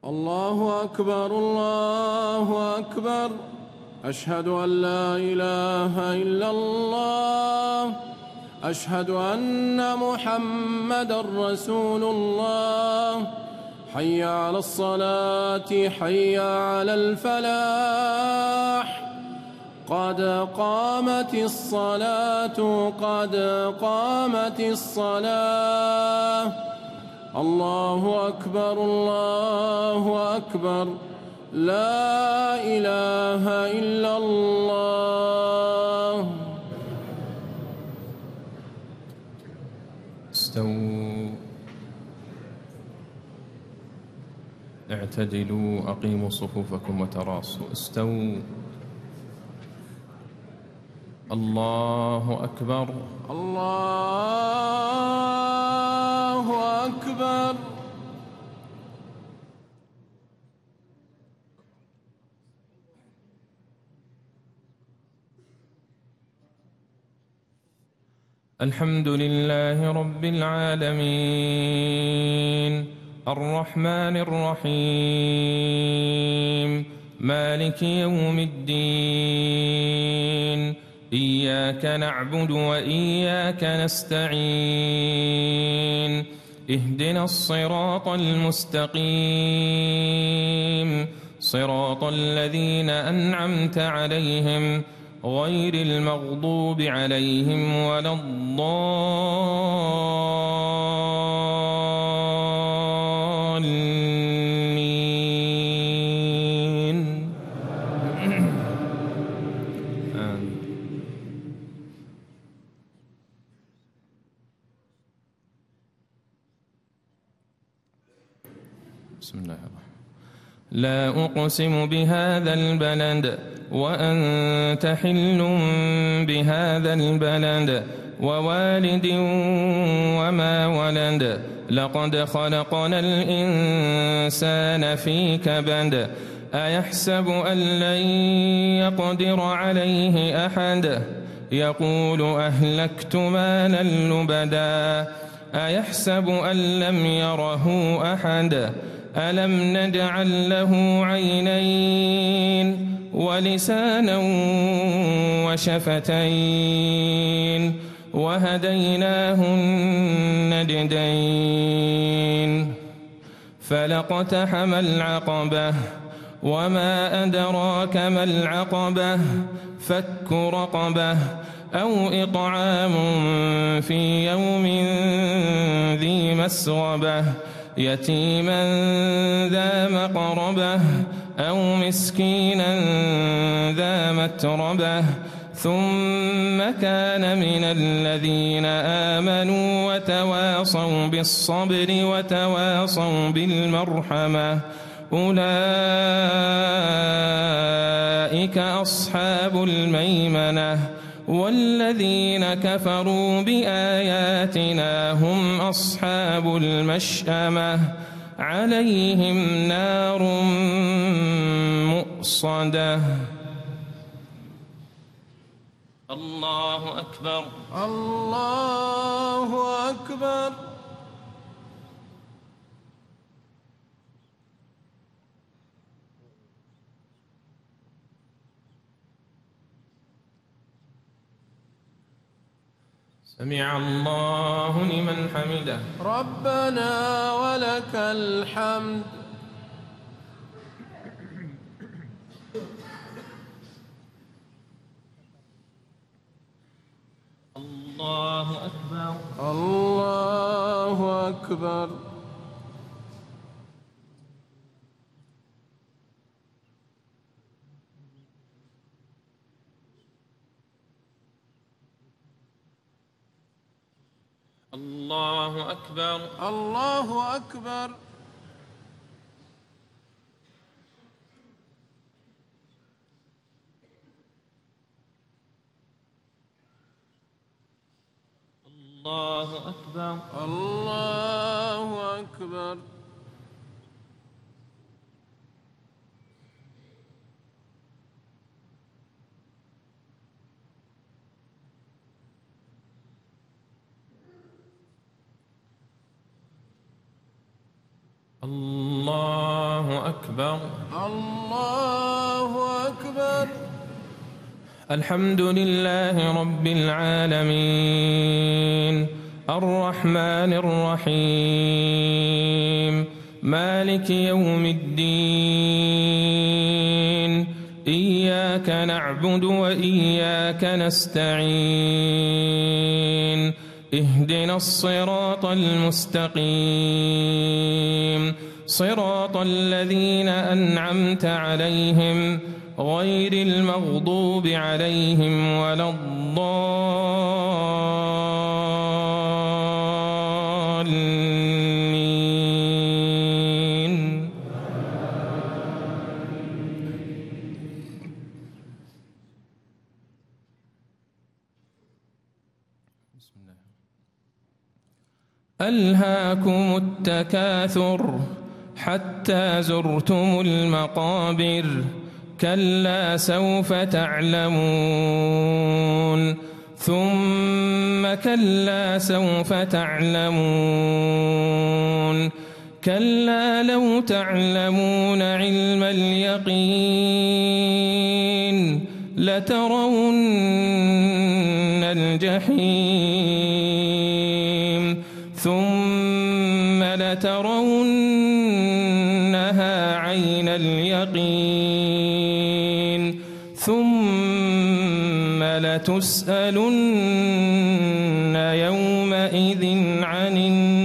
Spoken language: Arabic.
الله أكبر الله أكبر. أشهد أن لا إله إلا الله. أشهد أن محمدًا رسول الله. حي على الصلاة حي على الفلاح. قد قامت الصلاة قد قامت الصلاة. الله أكبر الله أكبر. لا إله إلا الله. استووا، اعتدلوا، أقيموا صفوفكم وتراصوا. استووا. الله أكبر الله أكبر. الحمد لله رب العالمين، الرحمن الرحيم، مالك يوم الدين. إياك نعبد وإياك نستعين. اهدنا الصراط المستقيم، صراط الذين أنعمت عليهم غير المغضوب عليهم ولا الضالين. آمين. بسم الله الرحمن الرحيم. لا أقسم بهذا البلد وأنت حل بهذا البلد ووالد وما ولد. لقد خلقنا الإنسان في كبد. أيحسب أن لن يقدر عليه أحد. يقول أهلكت مالا لبدا. أيحسب أن لم يره أحد. ألم نجعل له عينين ولسانا وشفتين وهديناه النجدين. فلاقتحم العقبة وما أدراك ما العقبة. فك رقبة أو إطعام في يوم ذي مسغبة يتيما ذا مقربة أو مسكينا ذا متربة ثم كان من الذين آمنوا وتواصوا بالصبر وتواصوا بالمرحمة. أولئك أصحاب الميمنة. والذين كفروا بآياتنا هم أصحاب المشأمة. عليهم نار مؤصدة. الله أكبر الله أكبر. سمع الله لمن حمده. ربنا ولك الحمد. الله أكبر الله أكبر. الله أكبر الله أكبر. الله أكبر الله أكبر. الله الله أكبر. الله أكبر. الحمد لله رب العالمين الرحمن الرحيم مالك يوم الدين إياك نعبد وإياك نستعين اهدنا الصراط المستقيم صراط الذين أنعمت عليهم غير المغضوب عليهم ولا الضالين. ألهاكم التكاثر حتى زرتم المقابر كلا سوف تعلمون ثم كلا سوف تعلمون كلا لو تعلمون علم اليقين لترون الجحيم ثم لترونها عين اليقين ثم لتسألن يومئذ عن